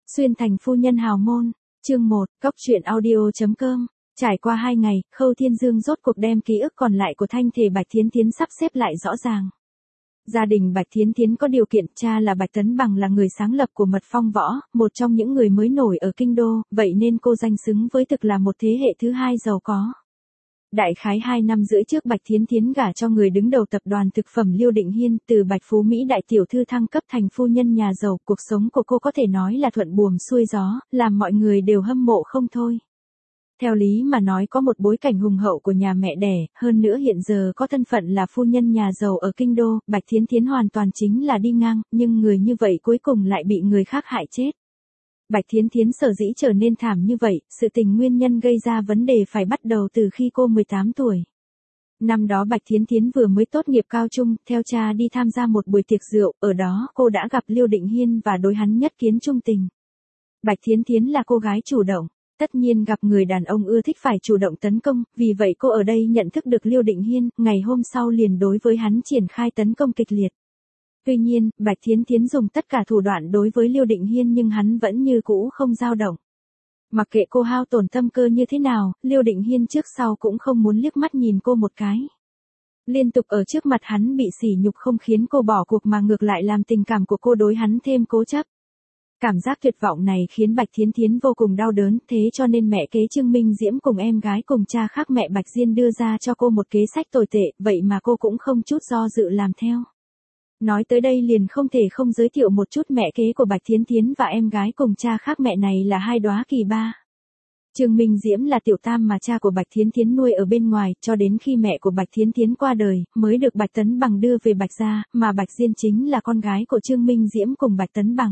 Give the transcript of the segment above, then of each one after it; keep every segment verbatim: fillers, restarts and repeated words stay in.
Xuyên thành phu nhân hào môn, chương một, cóc truyện audio chấm com. Trải qua hai ngày, Khâu Thiên Dương rốt cuộc đem ký ức còn lại của thanh thể Bạch Thiến Thiến sắp xếp lại rõ ràng. Gia đình Bạch Thiến Thiến có điều kiện, cha là Bạch Tấn Bằng là người sáng lập của Mật Phong Võ, một trong những người mới nổi ở kinh đô, vậy nên cô danh xứng với thực là một thế hệ thứ hai giàu có. Đại khái hai năm rưỡi trước Bạch Thiến Thiến gả cho người đứng đầu tập đoàn thực phẩm Liêu Định Hiên, từ Bạch Phú Mỹ đại tiểu thư thăng cấp thành phu nhân nhà giàu, cuộc sống của cô có thể nói là thuận buồm xuôi gió, làm mọi người đều hâm mộ không thôi. Theo lý mà nói có một bối cảnh hùng hậu của nhà mẹ đẻ, hơn nữa hiện giờ có thân phận là phu nhân nhà giàu ở kinh đô, Bạch Thiến Thiến hoàn toàn chính là đi ngang, nhưng người như vậy cuối cùng lại bị người khác hại chết. Bạch Thiến Thiến sở dĩ trở nên thảm như vậy, sự tình nguyên nhân gây ra vấn đề phải bắt đầu từ khi cô mười tám tuổi. Năm đó Bạch Thiến Thiến vừa mới tốt nghiệp cao trung, theo cha đi tham gia một buổi tiệc rượu, ở đó cô đã gặp Liêu Định Hiên và đối hắn nhất kiến trung tình. Bạch Thiến Thiến là cô gái chủ động, tất nhiên gặp người đàn ông ưa thích phải chủ động tấn công, vì vậy cô ở đây nhận thức được Liêu Định Hiên, ngày hôm sau liền đối với hắn triển khai tấn công kịch liệt. Tuy nhiên, Bạch Thiến Thiến dùng tất cả thủ đoạn đối với Liêu Định Hiên nhưng hắn vẫn như cũ không dao động. Mặc kệ cô hao tổn tâm cơ như thế nào, Liêu Định Hiên trước sau cũng không muốn liếc mắt nhìn cô một cái. Liên tục ở trước mặt hắn bị sỉ nhục không khiến cô bỏ cuộc mà ngược lại làm tình cảm của cô đối hắn thêm cố chấp. Cảm giác tuyệt vọng này khiến Bạch Thiến Thiến vô cùng đau đớn, thế cho nên mẹ kế Trương Minh Diễm cùng em gái cùng cha khác mẹ Bạch Diên đưa ra cho cô một kế sách tồi tệ, vậy mà cô cũng không chút do dự làm theo. Nói tới đây liền không thể không giới thiệu một chút mẹ kế của Bạch Thiến Thiến và em gái cùng cha khác mẹ này là hai đóa kỳ ba. Trương Minh Diễm là tiểu tam mà cha của Bạch Thiến Thiến nuôi ở bên ngoài, cho đến khi mẹ của Bạch Thiến Thiến qua đời, mới được Bạch Tấn Bằng đưa về Bạch gia, mà Bạch Diên chính là con gái của Trương Minh Diễm cùng Bạch Tấn Bằng.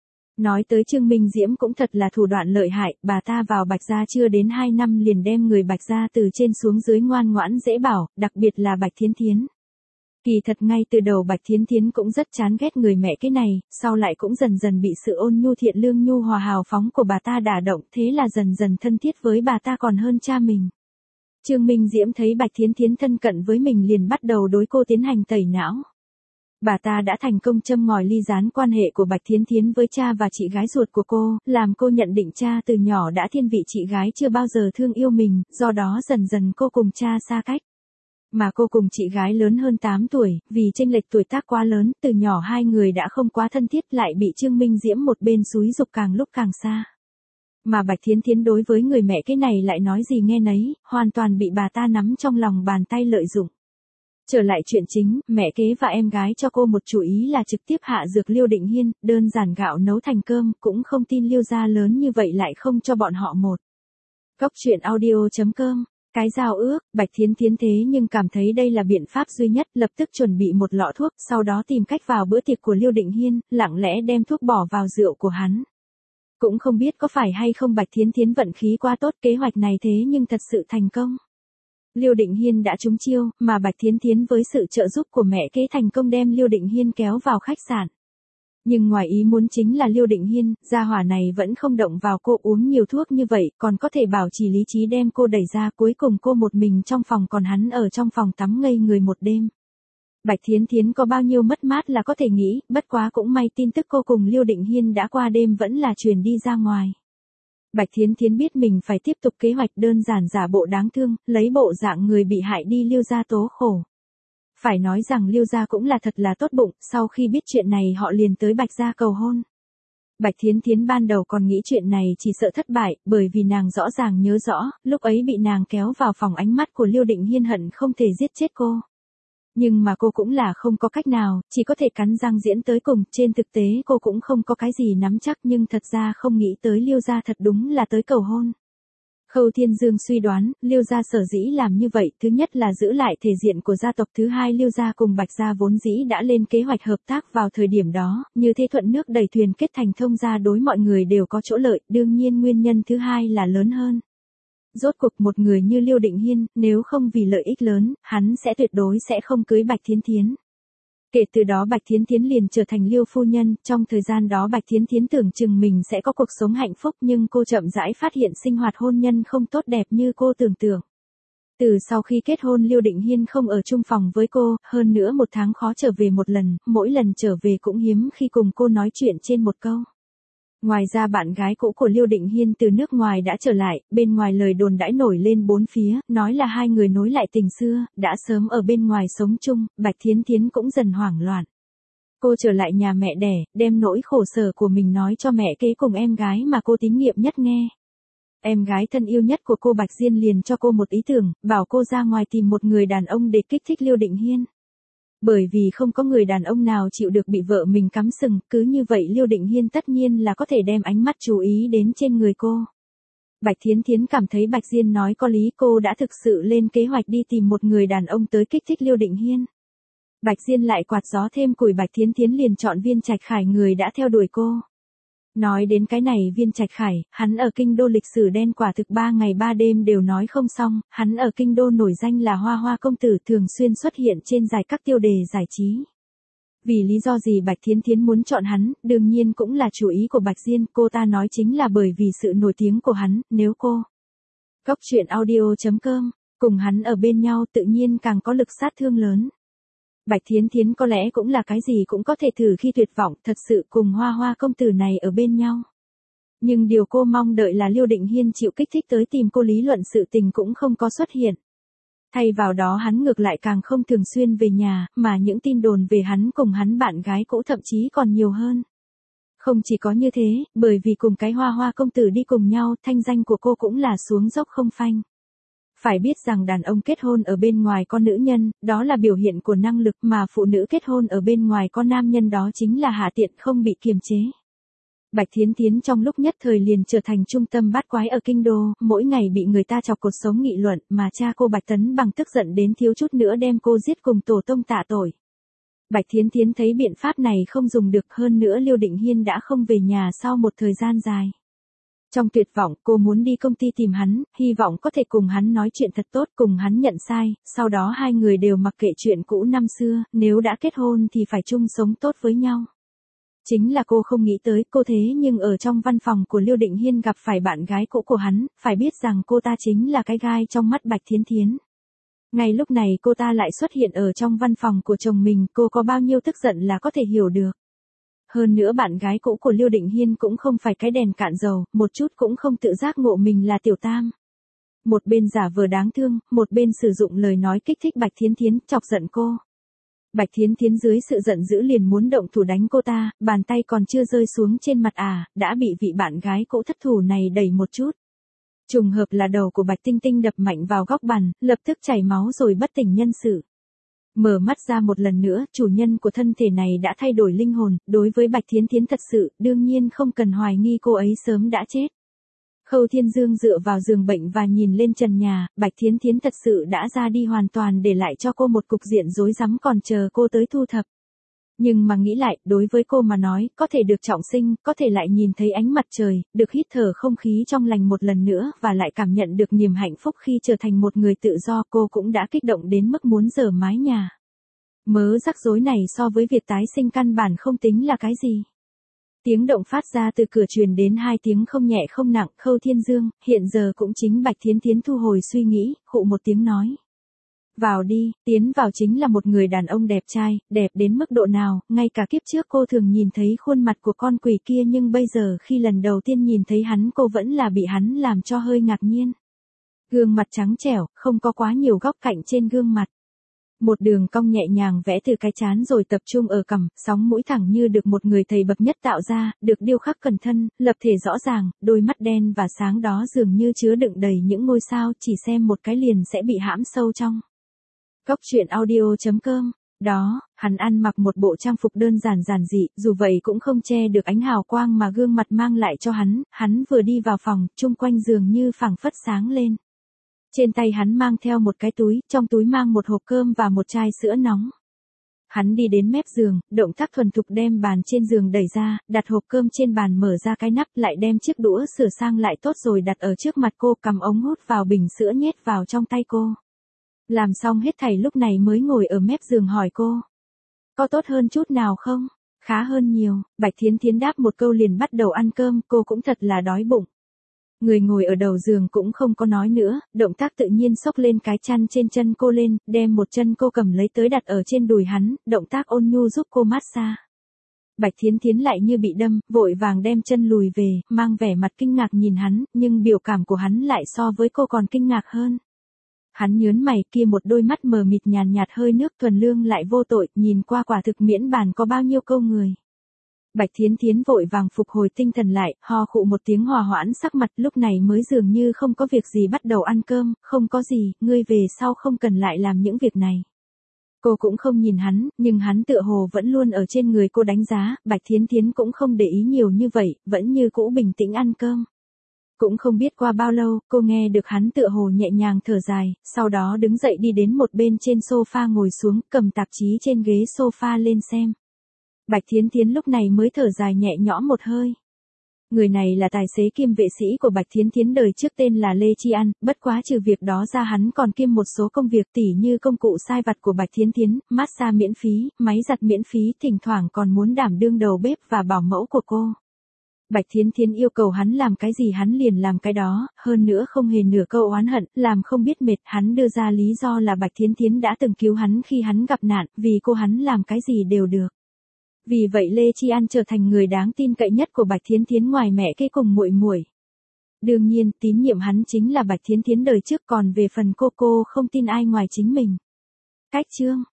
Nói tới Trương Minh Diễm cũng thật là thủ đoạn lợi hại, bà ta vào Bạch gia chưa đến hai năm liền đem người Bạch gia từ trên xuống dưới ngoan ngoãn dễ bảo, đặc biệt là Bạch Thiến Thiến. Kỳ thật ngay từ đầu Bạch Thiến Thiến cũng rất chán ghét người mẹ cái này, sau lại cũng dần dần bị sự ôn nhu thiện lương nhu hòa hào phóng của bà ta đả động, thế là dần dần thân thiết với bà ta còn hơn cha mình. Trương Minh Diễm thấy Bạch Thiến Thiến thân cận với mình liền bắt đầu đối cô tiến hành tẩy não. Bà ta đã thành công châm ngòi ly gián quan hệ của Bạch Thiến Thiến với cha và chị gái ruột của cô, làm cô nhận định cha từ nhỏ đã thiên vị chị gái chưa bao giờ thương yêu mình, do đó dần dần cô cùng cha xa cách. Mà cô cùng chị gái lớn hơn tám tuổi, vì chênh lệch tuổi tác quá lớn, từ nhỏ hai người đã không quá thân thiết lại bị Trương Minh Diễm một bên xúi giục càng lúc càng xa. Mà Bạch Thiến Thiến đối với người mẹ cái này lại nói gì nghe nấy, hoàn toàn bị bà ta nắm trong lòng bàn tay lợi dụng. Trở lại chuyện chính, mẹ kế và em gái cho cô một chủ ý là trực tiếp hạ dược Liêu Định Hiên, đơn giản gạo nấu thành cơm, cũng không tin Liêu gia lớn như vậy lại không cho bọn họ một. Cóc truyện audio chấm com. Cái giao ước, Bạch Thiến Thiến thế nhưng cảm thấy đây là biện pháp duy nhất, lập tức chuẩn bị một lọ thuốc, sau đó tìm cách vào bữa tiệc của Liêu Định Hiên, lặng lẽ đem thuốc bỏ vào rượu của hắn. Cũng không biết có phải hay không Bạch Thiến Thiến vận khí quá tốt, kế hoạch này thế nhưng thật sự thành công. Liêu Định Hiên đã trúng chiêu, mà Bạch Thiến Thiến với sự trợ giúp của mẹ kế thành công đem Liêu Định Hiên kéo vào khách sạn. Nhưng ngoài ý muốn chính là Liêu Định Hiên, gia hỏa này vẫn không động vào cô uống nhiều thuốc như vậy, còn có thể bảo trì lý trí đem cô đẩy ra, cuối cùng cô một mình trong phòng còn hắn ở trong phòng tắm ngây người một đêm. Bạch Thiến Thiến có bao nhiêu mất mát là có thể nghĩ, bất quá cũng may tin tức cô cùng Liêu Định Hiên đã qua đêm vẫn là truyền đi ra ngoài. Bạch Thiến Thiến biết mình phải tiếp tục kế hoạch đơn giản giả bộ đáng thương, lấy bộ dạng người bị hại đi Liêu gia tố khổ. Phải nói rằng Liêu gia cũng là thật là tốt bụng, sau khi biết chuyện này họ liền tới Bạch gia cầu hôn. Bạch Thiến Thiến ban đầu còn nghĩ chuyện này chỉ sợ thất bại, bởi vì nàng rõ ràng nhớ rõ, lúc ấy bị nàng kéo vào phòng ánh mắt của Liêu Định Hiên hận không thể giết chết cô. Nhưng mà cô cũng là không có cách nào, chỉ có thể cắn răng diễn tới cùng, trên thực tế cô cũng không có cái gì nắm chắc nhưng thật ra không nghĩ tới Liêu gia thật đúng là tới cầu hôn. Khâu Thiên Dương suy đoán, Liêu gia sở dĩ làm như vậy, thứ nhất là giữ lại thể diện của gia tộc, thứ hai Liêu gia cùng Bạch gia vốn dĩ đã lên kế hoạch hợp tác vào thời điểm đó, như thế thuận nước đẩy thuyền kết thành thông gia đối mọi người đều có chỗ lợi, đương nhiên nguyên nhân thứ hai là lớn hơn. Rốt cuộc một người như Liêu Định Hiên, nếu không vì lợi ích lớn, hắn sẽ tuyệt đối sẽ không cưới Bạch Thiến Thiến. Kể từ đó Bạch Thiến Thiến liền trở thành Liêu phu nhân, trong thời gian đó Bạch Thiến Thiến tưởng chừng mình sẽ có cuộc sống hạnh phúc nhưng cô chậm rãi phát hiện sinh hoạt hôn nhân không tốt đẹp như cô tưởng tượng. Từ sau khi kết hôn Liêu Định Hiên không ở chung phòng với cô, hơn nữa một tháng khó trở về một lần, mỗi lần trở về cũng hiếm khi cùng cô nói chuyện trên một câu. Ngoài ra bạn gái cũ của Liêu Định Hiên từ nước ngoài đã trở lại, bên ngoài lời đồn đãi nổi lên bốn phía, nói là hai người nối lại tình xưa, đã sớm ở bên ngoài sống chung, Bạch Thiến Thiến cũng dần hoảng loạn. Cô trở lại nhà mẹ đẻ, đem nỗi khổ sở của mình nói cho mẹ kế cùng em gái mà cô tín nhiệm nhất nghe. Em gái thân yêu nhất của cô Bạch Diên liền cho cô một ý tưởng, bảo cô ra ngoài tìm một người đàn ông để kích thích Liêu Định Hiên. Bởi vì không có người đàn ông nào chịu được bị vợ mình cắm sừng, cứ như vậy Liêu Định Hiên tất nhiên là có thể đem ánh mắt chú ý đến trên người cô. Bạch Thiến Thiến cảm thấy Bạch Diên nói có lý, cô đã thực sự lên kế hoạch đi tìm một người đàn ông tới kích thích Liêu Định Hiên. Bạch Diên lại quạt gió thêm củi, Bạch Thiến Thiến liền chọn Viên Trạch Khải, người đã theo đuổi cô. Nói đến cái này, Viên Trạch Khải, hắn ở kinh đô lịch sử đen quả thực ba ngày ba đêm đều nói không xong, hắn ở kinh đô nổi danh là Hoa Hoa công tử, thường xuyên xuất hiện trên giải các tiêu đề giải trí. Vì lý do gì Bạch Thiến Thiến muốn chọn hắn, đương nhiên cũng là chủ ý của Bạch Diên, cô ta nói chính là bởi vì sự nổi tiếng của hắn, nếu cô Góc truyện audio chấm com cùng hắn ở bên nhau tự nhiên càng có lực sát thương lớn. Bạch Thiến Thiến có lẽ cũng là cái gì cũng có thể thử khi tuyệt vọng thật sự cùng Hoa Hoa công tử này ở bên nhau. Nhưng điều cô mong đợi là Liêu Định Hiên chịu kích thích tới tìm cô lý luận sự tình cũng không có xuất hiện. Thay vào đó hắn ngược lại càng không thường xuyên về nhà, mà những tin đồn về hắn cùng hắn bạn gái cũ thậm chí còn nhiều hơn. Không chỉ có như thế, bởi vì cùng cái Hoa Hoa công tử đi cùng nhau, thanh danh của cô cũng là xuống dốc không phanh. Phải biết rằng đàn ông kết hôn ở bên ngoài có nữ nhân, đó là biểu hiện của năng lực, mà phụ nữ kết hôn ở bên ngoài có nam nhân đó chính là hạ tiện, không bị kiềm chế. Bạch Thiến Thiến trong lúc nhất thời liền trở thành trung tâm bát quái ở kinh đô, mỗi ngày bị người ta chọc cột sống nghị luận, mà cha cô Bạch Tấn Bằng tức giận đến thiếu chút nữa đem cô giết cùng tổ tông tạ tội. Bạch Thiến Thiến thấy biện pháp này không dùng được, hơn nữa Liêu Định Hiên đã không về nhà sau một thời gian dài. Trong tuyệt vọng, cô muốn đi công ty tìm hắn, hy vọng có thể cùng hắn nói chuyện thật tốt, cùng hắn nhận sai, sau đó hai người đều mặc kệ chuyện cũ năm xưa, nếu đã kết hôn thì phải chung sống tốt với nhau. Chính là cô không nghĩ tới, cô thế nhưng ở trong văn phòng của Liêu Định Hiên gặp phải bạn gái cũ của hắn, phải biết rằng cô ta chính là cái gai trong mắt Bạch Thiến Thiến. Ngay lúc này cô ta lại xuất hiện ở trong văn phòng của chồng mình, cô có bao nhiêu tức giận là có thể hiểu được. Hơn nữa bạn gái cũ của Liêu Định Hiên cũng không phải cái đèn cạn dầu, một chút cũng không tự giác ngộ mình là tiểu tam. Một bên giả vờ đáng thương, một bên sử dụng lời nói kích thích Bạch Thiến Thiến, chọc giận cô. Bạch Thiến Thiến dưới sự giận dữ liền muốn động thủ đánh cô ta, bàn tay còn chưa rơi xuống trên mặt à, đã bị vị bạn gái cũ thất thủ này đẩy một chút. Trùng hợp là đầu của Bạch Tinh Tinh đập mạnh vào góc bàn, lập tức chảy máu rồi bất tỉnh nhân sự. Mở mắt ra một lần nữa, chủ nhân của thân thể này đã thay đổi linh hồn, đối với Bạch Thiến Thiến thật sự, đương nhiên không cần hoài nghi cô ấy sớm đã chết. Khâu Thiên Dương dựa vào giường bệnh và nhìn lên trần nhà, Bạch Thiến Thiến thật sự đã ra đi hoàn toàn, để lại cho cô một cục diện rối rắm còn chờ cô tới thu thập. Nhưng mà nghĩ lại, đối với cô mà nói, có thể được trọng sinh, có thể lại nhìn thấy ánh mặt trời, được hít thở không khí trong lành một lần nữa, và lại cảm nhận được niềm hạnh phúc khi trở thành một người tự do, cô cũng đã kích động đến mức muốn dở mái nhà. Mớ rắc rối này so với việc tái sinh căn bản không tính là cái gì. Tiếng động phát ra từ cửa truyền đến hai tiếng không nhẹ không nặng, Khâu Thiên Dương, hiện giờ cũng chính Bạch Thiến Thiến thu hồi suy nghĩ, khụ một tiếng nói. Vào đi, tiến vào chính là một người đàn ông đẹp trai, đẹp đến mức độ nào, ngay cả kiếp trước cô thường nhìn thấy khuôn mặt của con quỷ kia, nhưng bây giờ khi lần đầu tiên nhìn thấy hắn cô vẫn là bị hắn làm cho hơi ngạc nhiên. Gương mặt trắng trẻo, không có quá nhiều góc cạnh trên gương mặt. Một đường cong nhẹ nhàng vẽ từ cái trán rồi tập trung ở cằm, sóng mũi thẳng như được một người thầy bậc nhất tạo ra, được điêu khắc cẩn thân, lập thể rõ ràng, đôi mắt đen và sáng đó dường như chứa đựng đầy những ngôi sao, chỉ xem một cái liền sẽ bị hãm sâu trong. Góc truyện audio chấm com. Đó, hắn ăn mặc một bộ trang phục đơn giản giản dị, dù vậy cũng không che được ánh hào quang mà gương mặt mang lại cho hắn, hắn vừa đi vào phòng, chung quanh dường như phảng phất sáng lên. Trên tay hắn mang theo một cái túi, trong túi mang một hộp cơm và một chai sữa nóng. Hắn đi đến mép giường, động tác thuần thục đem bàn trên giường đẩy ra, đặt hộp cơm trên bàn, mở ra cái nắp, lại đem chiếc đũa sửa sang lại tốt rồi đặt ở trước mặt cô, cầm ống hút vào bình sữa nhét vào trong tay cô. Làm xong hết thảy lúc này mới ngồi ở mép giường hỏi cô. Có tốt hơn chút nào không? Khá hơn nhiều, Bạch Thiến Thiến đáp một câu liền bắt đầu ăn cơm, cô cũng thật là đói bụng. Người ngồi ở đầu giường cũng không có nói nữa, động tác tự nhiên xốc lên cái chăn trên chân cô lên, đem một chân cô cầm lấy tới đặt ở trên đùi hắn, động tác ôn nhu giúp cô massage. Bạch Thiến Thiến lại như bị đâm, vội vàng đem chân lùi về, mang vẻ mặt kinh ngạc nhìn hắn, nhưng biểu cảm của hắn lại so với cô còn kinh ngạc hơn. Hắn nhớn mày, kia một đôi mắt mờ mịt nhàn nhạt hơi nước thuần lương lại vô tội, nhìn qua quả thực miễn bàn có bao nhiêu câu người. Bạch Thiến Thiến vội vàng phục hồi tinh thần lại, ho khụ một tiếng hòa hoãn sắc mặt, lúc này mới dường như không có việc gì bắt đầu ăn cơm, không có gì, ngươi về sau không cần lại làm những việc này. Cô cũng không nhìn hắn, nhưng hắn tựa hồ vẫn luôn ở trên người cô đánh giá, Bạch Thiến Thiến cũng không để ý nhiều như vậy, vẫn như cũ bình tĩnh ăn cơm. Cũng không biết qua bao lâu, cô nghe được hắn tựa hồ nhẹ nhàng thở dài, sau đó đứng dậy đi đến một bên trên sofa ngồi xuống, cầm tạp chí trên ghế sofa lên xem. Bạch Thiến Thiến lúc này mới thở dài nhẹ nhõm một hơi. Người này là tài xế kiêm vệ sĩ của Bạch Thiến Thiến đời trước tên là Lê Chi An, bất quá trừ việc đó ra hắn còn kiêm một số công việc tỉ như công cụ sai vặt của Bạch Thiến Thiến, massage miễn phí, máy giặt miễn phí, thỉnh thoảng còn muốn đảm đương đầu bếp và bảo mẫu của cô. Bạch Thiến Thiến yêu cầu hắn làm cái gì hắn liền làm cái đó, hơn nữa không hề nửa câu oán hận, làm không biết mệt, hắn đưa ra lý do là Bạch Thiến Thiến đã từng cứu hắn khi hắn gặp nạn, vì cô hắn làm cái gì đều được. Vì vậy Lê Chi An trở thành người đáng tin cậy nhất của Bạch Thiến Thiến ngoài mẹ kế cùng muội muội. Đương nhiên, tín nhiệm hắn chính là Bạch Thiến Thiến đời trước, còn về phần cô cô không tin ai ngoài chính mình. Cách chương